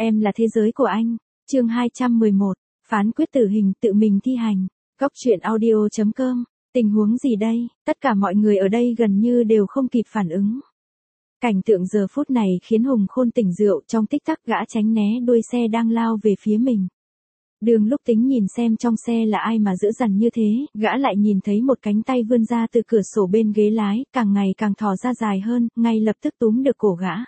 Em là thế giới của anh. Chương 211, phán quyết tử hình tự mình thi hành. Góc truyện audio.com. Tình huống gì đây? Tất cả mọi người ở đây gần như đều không kịp phản ứng. Cảnh tượng giờ phút này khiến Hùng Khôn tỉnh rượu, trong tích tắc gã tránh né đuôi xe đang lao về phía mình. Đường Lúc Tính nhìn xem trong xe là ai mà dữ dằn như thế, gã lại nhìn thấy một cánh tay vươn ra từ cửa sổ bên ghế lái, càng ngày càng thò ra dài hơn, ngay lập tức túm được cổ gã.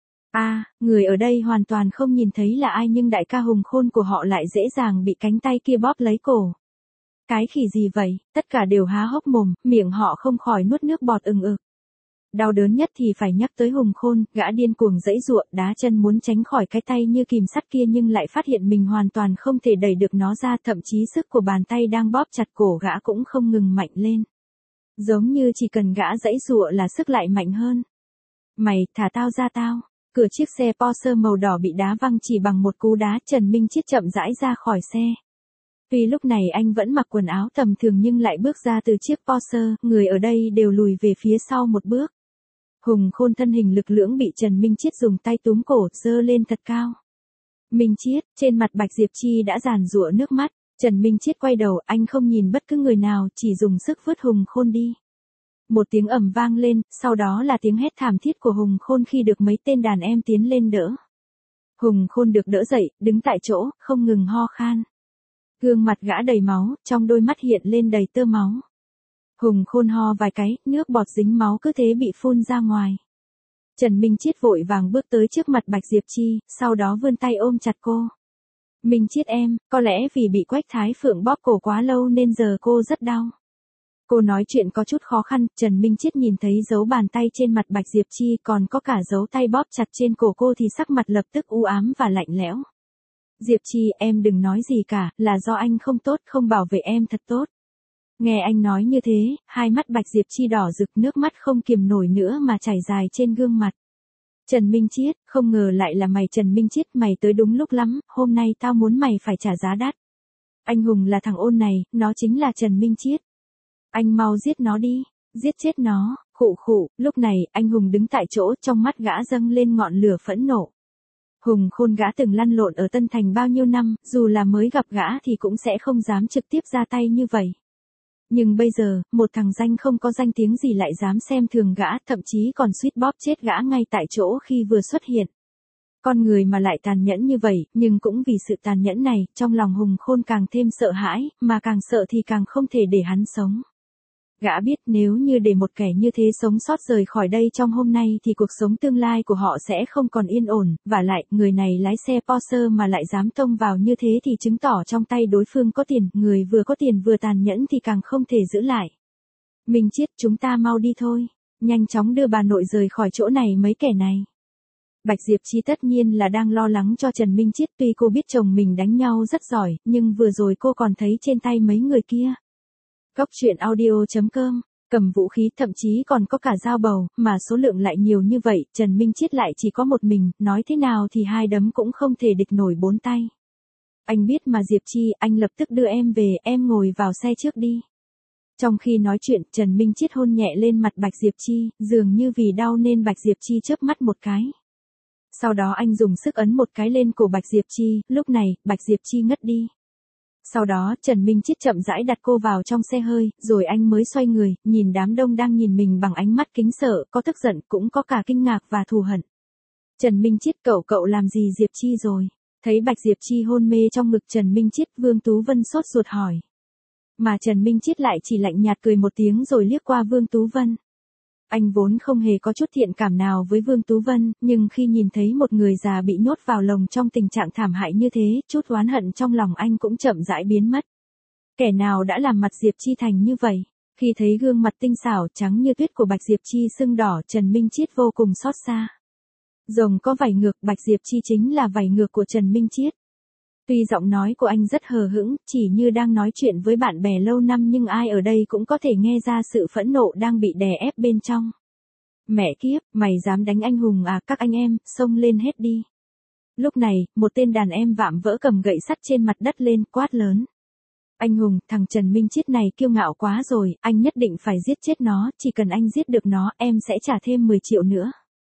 Người ở đây hoàn toàn không nhìn thấy là ai nhưng đại ca Hùng Khôn của họ lại dễ dàng bị cánh tay kia bóp lấy cổ. Cái khỉ gì vậy? Tất cả đều há hốc mồm, miệng họ không khỏi nuốt nước bọt ừng ực. Đau đớn nhất thì phải nhắc tới Hùng Khôn, gã điên cuồng giãy giụa, đá chân muốn tránh khỏi cái tay như kìm sắt kia nhưng lại phát hiện mình hoàn toàn không thể đẩy được nó ra, thậm chí sức của bàn tay đang bóp chặt cổ gã cũng không ngừng mạnh lên. Giống như chỉ cần gã giãy giụa là sức lại mạnh hơn. Mày, thả tao ra tao. Cửa chiếc xe Porsche màu đỏ bị đá văng chỉ bằng một cú đá, Trần Minh Chiết chậm rãi ra khỏi xe. Tuy lúc này anh vẫn mặc quần áo tầm thường nhưng lại bước ra từ chiếc Porsche, người ở đây đều lùi về phía sau một bước. Hùng Khôn thân hình lực lưỡng bị Trần Minh Chiết dùng tay túm cổ, giơ lên thật cao. Minh Chiết, trên mặt Bạch Diệp Chi đã giàn giụa nước mắt. Trần Minh Chiết quay đầu, anh không nhìn bất cứ người nào, chỉ dùng sức vứt Hùng Khôn đi. Một tiếng ầm vang lên, sau đó là tiếng hét thảm thiết của Hùng Khôn khi được mấy tên đàn em tiến lên đỡ. Hùng Khôn được đỡ dậy, đứng tại chỗ, không ngừng ho khan. Gương mặt gã đầy máu, trong đôi mắt hiện lên đầy tơ máu. Hùng Khôn ho vài cái, nước bọt dính máu cứ thế bị phun ra ngoài. Trần Minh Chiết vội vàng bước tới trước mặt Bạch Diệp Chi, sau đó vươn tay ôm chặt cô. Minh Chiết em, có lẽ vì bị Quách Thái Phượng bóp cổ quá lâu nên giờ cô rất đau. Cô nói chuyện có chút khó khăn, Trần Minh Chiết nhìn thấy dấu bàn tay trên mặt Bạch Diệp Chi còn có cả dấu tay bóp chặt trên cổ cô thì sắc mặt lập tức u ám và lạnh lẽo. Diệp Chi, em đừng nói gì cả, là do anh không tốt, không bảo vệ em thật tốt. Nghe anh nói như thế, hai mắt Bạch Diệp Chi đỏ rực, nước mắt không kiềm nổi nữa mà chảy dài trên gương mặt. Trần Minh Chiết, không ngờ lại là mày. Trần Minh Chiết, mày tới đúng lúc lắm, hôm nay tao muốn mày phải trả giá đắt. Anh hùng là thằng ôn này, nó chính là Trần Minh Chiết. Anh mau giết nó đi, giết chết nó. Khụ khụ, lúc này, anh hùng đứng tại chỗ, trong mắt gã dâng lên ngọn lửa phẫn nộ. Hùng Khôn gã từng lăn lộn ở Tân Thành bao nhiêu năm, dù là mới gặp gã thì cũng sẽ không dám trực tiếp ra tay như vậy. Nhưng bây giờ, một thằng danh không có danh tiếng gì lại dám xem thường gã, thậm chí còn suýt bóp chết gã ngay tại chỗ khi vừa xuất hiện. Con người mà lại tàn nhẫn như vậy, nhưng cũng vì sự tàn nhẫn này, trong lòng Hùng Khôn càng thêm sợ hãi, mà càng sợ thì càng không thể để hắn sống. Gã biết nếu như để một kẻ như thế sống sót rời khỏi đây trong hôm nay thì cuộc sống tương lai của họ sẽ không còn yên ổn, vả lại, người này lái xe Porsche mà lại dám tông vào như thế thì chứng tỏ trong tay đối phương có tiền, người vừa có tiền vừa tàn nhẫn thì càng không thể giữ lại. Minh Chiết, chúng ta mau đi thôi, nhanh chóng đưa bà nội rời khỏi chỗ này mấy kẻ này. Bạch Diệp Chi tất nhiên là đang lo lắng cho Trần Minh Chiết, tuy cô biết chồng mình đánh nhau rất giỏi, nhưng vừa rồi cô còn thấy trên tay mấy người kia. Góc truyện audio.com, cầm vũ khí thậm chí còn có cả dao bầu, mà số lượng lại nhiều như vậy, Trần Minh Chiết lại chỉ có một mình, nói thế nào thì hai đấm cũng không thể địch nổi bốn tay. Anh biết mà Diệp Chi, anh lập tức đưa em về, em ngồi vào xe trước đi. Trong khi nói chuyện, Trần Minh Chiết hôn nhẹ lên mặt Bạch Diệp Chi, dường như vì đau nên Bạch Diệp Chi chớp mắt một cái. Sau đó anh dùng sức ấn một cái lên cổ Bạch Diệp Chi, lúc này, Bạch Diệp Chi ngất đi. Sau đó, Trần Minh Chiết chậm rãi đặt cô vào trong xe hơi, rồi anh mới xoay người, nhìn đám đông đang nhìn mình bằng ánh mắt kính sợ, có tức giận, cũng có cả kinh ngạc và thù hận. Trần Minh Chiết, cậu làm gì Diệp Chi rồi? Thấy Bạch Diệp Chi hôn mê trong ngực Trần Minh Chiết, Vương Tú Vân sốt ruột hỏi. Mà Trần Minh Chiết lại chỉ lạnh nhạt cười một tiếng rồi liếc qua Vương Tú Vân. Anh vốn không hề có chút thiện cảm nào với Vương Tú Vân, nhưng khi nhìn thấy một người già bị nhốt vào lồng trong tình trạng thảm hại như thế, chút oán hận trong lòng anh cũng chậm rãi biến mất. Kẻ nào đã làm mặt Diệp Chi thành như vậy? Khi thấy gương mặt tinh xảo trắng như tuyết của Bạch Diệp Chi sưng đỏ, Trần Minh Chiết vô cùng xót xa. Rồng có vảy ngược, Bạch Diệp Chi chính là vảy ngược của Trần Minh Chiết. Tuy giọng nói của anh rất hờ hững, chỉ như đang nói chuyện với bạn bè lâu năm nhưng ai ở đây cũng có thể nghe ra sự phẫn nộ đang bị đè ép bên trong. Mẹ kiếp, mày dám đánh anh hùng à? Các anh em, xông lên hết đi. Lúc này, một tên đàn em vạm vỡ cầm gậy sắt trên mặt đất lên, quát lớn. Anh hùng, thằng Trần Minh Chiết này kiêu ngạo quá rồi, anh nhất định phải giết chết nó, chỉ cần anh giết được nó, em sẽ trả thêm 10 triệu nữa.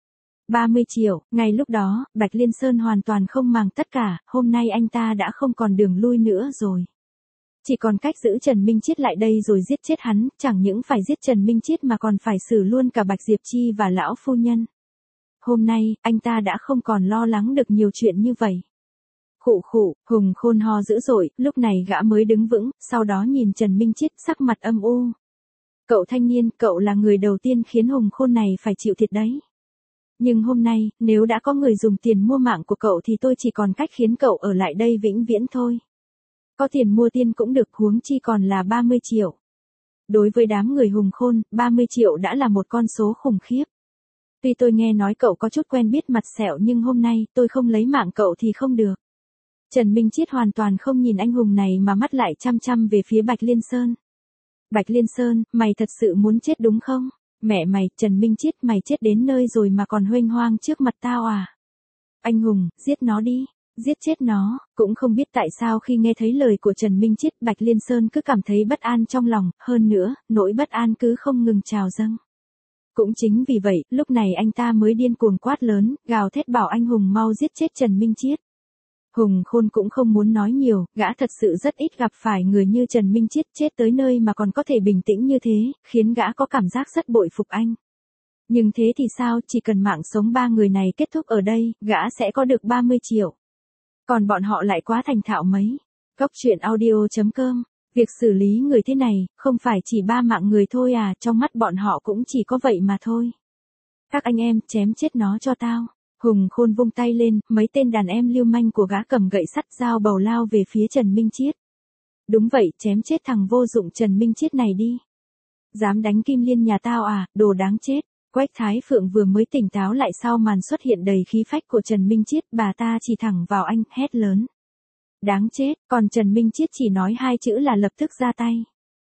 30 triệu, ngay lúc đó, Bạch Liên Sơn hoàn toàn không màng tất cả, hôm nay anh ta đã không còn đường lui nữa rồi. Chỉ còn cách giữ Trần Minh Chiết lại đây rồi giết chết hắn, chẳng những phải giết Trần Minh Chiết mà còn phải xử luôn cả Bạch Diệp Chi và lão phu nhân. Hôm nay, anh ta đã không còn lo lắng được nhiều chuyện như vậy. Khụ khụ, Hùng Khôn ho dữ dội, lúc này gã mới đứng vững, sau đó nhìn Trần Minh Chiết sắc mặt âm u. Cậu thanh niên, cậu là người đầu tiên khiến Hùng Khôn này phải chịu thiệt đấy. Nhưng hôm nay, nếu đã có người dùng tiền mua mạng của cậu thì tôi chỉ còn cách khiến cậu ở lại đây vĩnh viễn thôi. Có tiền mua tiên cũng được, huống chi còn là 30 triệu. Đối với đám người Hùng Khôn, 30 triệu đã là một con số khủng khiếp. Tuy tôi nghe nói cậu có chút quen biết mặt sẹo nhưng hôm nay tôi không lấy mạng cậu thì không được. Trần Minh Chiết hoàn toàn không nhìn anh hùng này mà mắt lại chăm chăm về phía Bạch Liên Sơn. Bạch Liên Sơn, mày thật sự muốn chết đúng không? Mẹ mày, Trần Minh Chiết, mày chết đến nơi rồi mà còn huênh hoang trước mặt tao à? Anh hùng, giết nó đi, giết chết nó. Cũng không biết tại sao khi nghe thấy lời của Trần Minh Chiết, Bạch Liên Sơn cứ cảm thấy bất an trong lòng, hơn nữa, nỗi bất an cứ không ngừng trào dâng. Cũng chính vì vậy, lúc này anh ta mới điên cuồng quát lớn, gào thét bảo anh hùng mau giết chết Trần Minh Chiết. Hùng Khôn cũng không muốn nói nhiều, gã thật sự rất ít gặp phải người như Trần Minh Chiết chết tới nơi mà còn có thể bình tĩnh như thế, khiến gã có cảm giác rất bội phục anh. Nhưng thế thì sao, chỉ cần mạng sống ba người này kết thúc ở đây, gã sẽ có được 30 triệu. Còn bọn họ lại quá thành thạo mấy. Góc truyện audio.com, việc xử lý người thế này, không phải chỉ ba mạng người thôi à, trong mắt bọn họ cũng chỉ có vậy mà thôi. Các anh em, chém chết nó cho tao. Hùng Khôn vung tay lên, mấy tên đàn em lưu manh của gã cầm gậy sắt dao bầu lao về phía Trần Minh Chiết. Đúng vậy, chém chết thằng vô dụng Trần Minh Chiết này đi. Dám đánh Kim Liên nhà tao à, đồ đáng chết. Quách Thái Phượng vừa mới tỉnh táo lại sau màn xuất hiện đầy khí phách của Trần Minh Chiết, bà ta chỉ thẳng vào anh, hét lớn. Đáng chết, còn Trần Minh Chiết chỉ nói hai chữ là lập tức ra tay.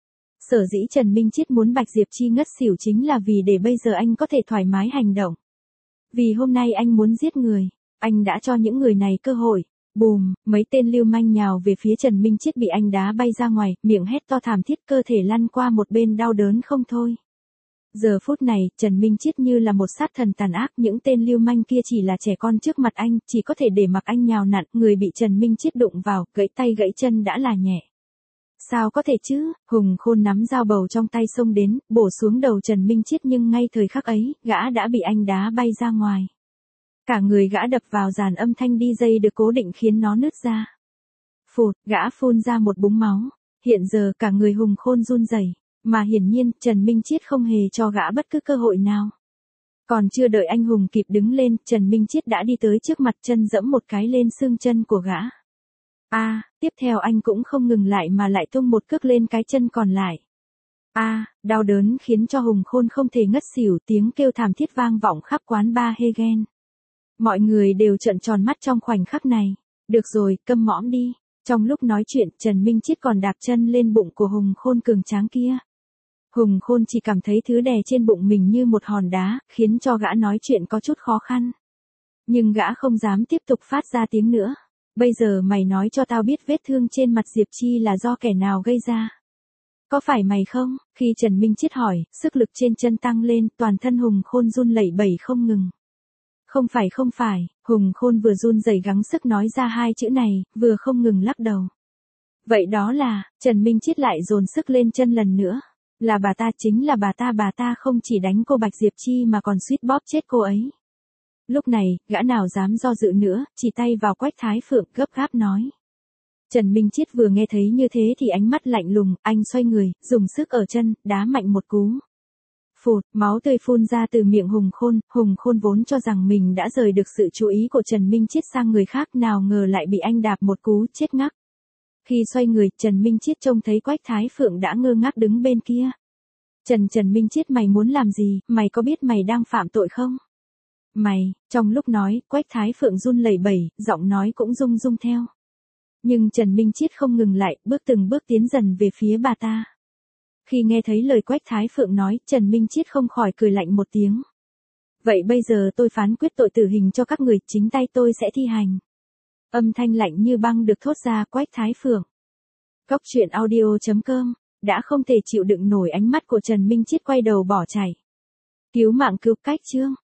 Sở dĩ Trần Minh Chiết muốn Bạch Diệp Chi ngất xỉu chính là vì để bây giờ anh có thể thoải mái hành động. Vì hôm nay anh muốn giết người, anh đã cho những người này cơ hội. Bùm, mấy tên lưu manh nhào về phía Trần Minh Chiết bị anh đá bay ra ngoài, miệng hét to thảm thiết, cơ thể lăn qua một bên đau đớn không thôi. Giờ phút này, Trần Minh Chiết như là một sát thần tàn ác, những tên lưu manh kia chỉ là trẻ con trước mặt anh, chỉ có thể để mặc anh nhào nặn, người bị Trần Minh Chiết đụng vào, gãy tay gãy chân đã là nhẹ. Sao có thể chứ, Hùng Khôn nắm dao bầu trong tay xông đến, bổ xuống đầu Trần Minh Chiết nhưng ngay thời khắc ấy, gã đã bị anh đá bay ra ngoài. Cả người gã đập vào dàn âm thanh DJ được cố định khiến nó nứt ra. Phụt, gã phun ra một búng máu, hiện giờ cả người Hùng Khôn run rẩy. Mà hiển nhiên, Trần Minh Chiết không hề cho gã bất cứ cơ hội nào. Còn chưa đợi anh hùng kịp đứng lên, Trần Minh Chiết đã đi tới trước mặt, chân dẫm một cái lên xương chân của gã. Tiếp theo anh cũng không ngừng lại mà lại tung một cước lên cái chân còn lại. Đau đớn khiến cho Hùng Khôn không thể ngất xỉu, tiếng kêu thảm thiết vang vọng khắp quán bar Hegen. Mọi người đều trợn tròn mắt trong khoảnh khắc này. Được rồi, câm mõm đi. Trong lúc nói chuyện, Trần Minh Chiết còn đạp chân lên bụng của Hùng Khôn cường tráng kia. Hùng Khôn chỉ cảm thấy thứ đè trên bụng mình như một hòn đá, khiến cho gã nói chuyện có chút khó khăn. Nhưng gã không dám tiếp tục phát ra tiếng nữa. Bây giờ mày nói cho tao biết vết thương trên mặt Diệp Chi là do kẻ nào gây ra. Có phải mày không? Khi Trần Minh Chiết hỏi, sức lực trên chân tăng lên, toàn thân Hùng Khôn run lẩy bẩy không ngừng. Không phải, Hùng Khôn vừa run rẩy gắng sức nói ra hai chữ này, vừa không ngừng lắc đầu. Vậy đó là, Trần Minh Chiết lại dồn sức lên chân lần nữa. Là bà ta, chính là bà ta không chỉ đánh cô Bạch Diệp Chi mà còn suýt bóp chết cô ấy. Lúc này, gã nào dám do dự nữa, chỉ tay vào Quách Thái Phượng, gấp gáp nói. Trần Minh Chiết vừa nghe thấy như thế thì ánh mắt lạnh lùng, anh xoay người, dùng sức ở chân, đá mạnh một cú. Phụt, máu tươi phun ra từ miệng Hùng Khôn vốn cho rằng mình đã rời được sự chú ý của Trần Minh Chiết sang người khác, nào ngờ lại bị anh đạp một cú chết ngắc. Khi xoay người, Trần Minh Chiết trông thấy Quách Thái Phượng đã ngơ ngác đứng bên kia. Trần Minh Chiết, mày muốn làm gì, mày có biết mày đang phạm tội không? Trong lúc nói, Quách Thái Phượng run lẩy bẩy, giọng nói cũng rung rung theo. Nhưng Trần Minh Chiết không ngừng lại, từng bước tiến dần về phía bà ta. Khi nghe thấy lời Quách Thái Phượng nói, Trần Minh Chiết không khỏi cười lạnh một tiếng. Vậy bây giờ tôi phán quyết tội tử hình cho các người, chính tay tôi sẽ thi hành. Âm thanh lạnh như băng được thốt ra Quách Thái Phượng. Góc truyện audio.com, đã không thể chịu đựng nổi ánh mắt của Trần Minh Chiết quay đầu bỏ chạy. Cứu mạng cứu cách chương.